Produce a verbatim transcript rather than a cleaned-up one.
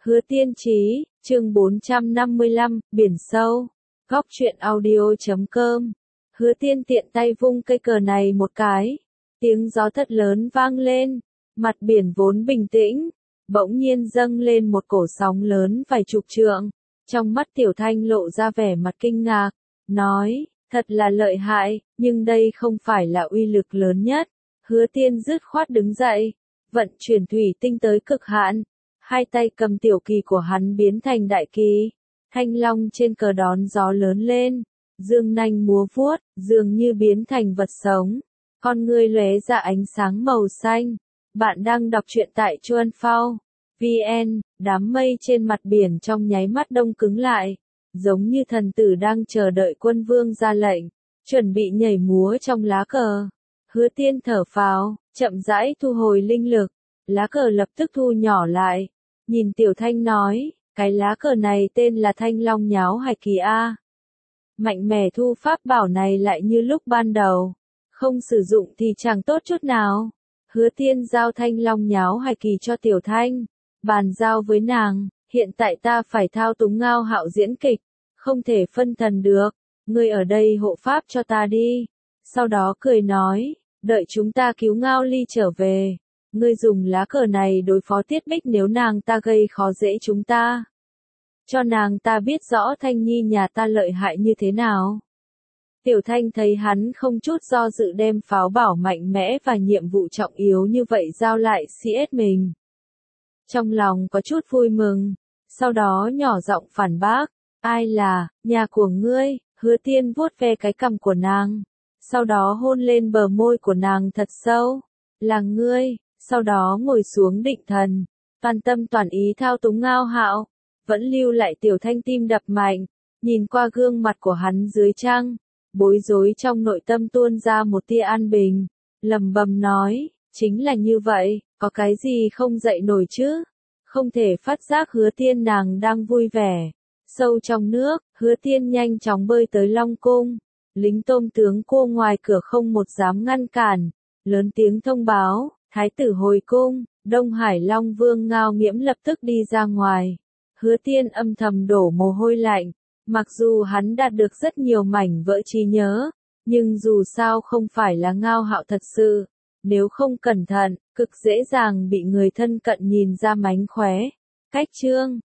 Hứa Tiên Chí, chương bốn trăm năm mươi lăm, Biển Sâu, Góc truyện audio chấm com. Hứa Tiên tiện tay vung cây cờ này một cái, tiếng gió thật lớn vang lên, mặt biển vốn bình tĩnh, bỗng nhiên dâng lên một cổ sóng lớn vài chục trượng. Trong mắt Tiểu Thanh lộ ra vẻ mặt kinh ngạc, nói, thật là lợi hại, nhưng đây không phải là uy lực lớn nhất. Hứa Tiên dứt khoát đứng dậy, vận chuyển thủy tinh tới cực hạn, hai tay cầm tiểu kỳ của hắn biến thành đại kỳ, thanh long trên cờ đón gió lớn lên, dương nanh múa vuốt, dường như biến thành vật sống, con ngươi lóe ra ánh sáng màu xanh. Bạn đang đọc truyện tại Chuan Phao vê en, đám mây trên mặt biển trong nháy mắt đông cứng lại, giống như thần tử đang chờ đợi quân vương ra lệnh, chuẩn bị nhảy múa trong lá cờ. Hứa Tiên thở phào, chậm rãi thu hồi linh lực, lá cờ lập tức thu nhỏ lại, nhìn Tiểu Thanh nói, cái lá cờ này tên là Thanh Long Nháo Hải Kỳ A. Mạnh mẽ thu pháp bảo này lại như lúc ban đầu, không sử dụng thì chẳng tốt chút nào. Hứa Tiên giao Thanh Long Nháo Hải Kỳ cho Tiểu Thanh, bàn giao với nàng, hiện tại ta phải thao túng Ngao Hạo diễn kịch, không thể phân thần được, ngươi ở đây hộ pháp cho ta đi. Sau đó cười nói, đợi chúng ta cứu Ngao Ly trở về, ngươi dùng lá cờ này đối phó Tiết Bích nếu nàng ta gây khó dễ chúng ta. Cho nàng ta biết rõ Thanh Nhi nhà ta lợi hại như thế nào. Tiểu Thanh thấy hắn không chút do dự đem pháo bảo mạnh mẽ và nhiệm vụ trọng yếu như vậy giao lại xê ét mình. Trong lòng có chút vui mừng, sau đó nhỏ giọng phản bác, ai là, nhà của ngươi. Hứa Tiên vuốt ve cái cằm của nàng, sau đó hôn lên bờ môi của nàng thật sâu, là ngươi, sau đó ngồi xuống định thần, toàn tâm toàn ý thao túng Ngao Hạo, vẫn lưu lại Tiểu Thanh tim đập mạnh, nhìn qua gương mặt của hắn dưới trăng, bối rối trong nội tâm tuôn ra một tia an bình, lẩm bẩm nói, chính là như vậy, có cái gì không dậy nổi chứ, không thể phát giác Hứa Tiên nàng đang vui vẻ. Sâu trong nước, Hứa Tiên nhanh chóng bơi tới Long Cung, lính tôm tướng cô ngoài cửa không một dám ngăn cản, lớn tiếng thông báo, thái tử hồi cung, Đông Hải Long Vương Ngao Nghiễm lập tức đi ra ngoài. Hứa Tiên âm thầm đổ mồ hôi lạnh, mặc dù hắn đạt được rất nhiều mảnh vỡ trí nhớ, nhưng dù sao không phải là Ngao Hạo thật sự, nếu không cẩn thận, cực dễ dàng bị người thân cận nhìn ra mánh khóe. Cách chương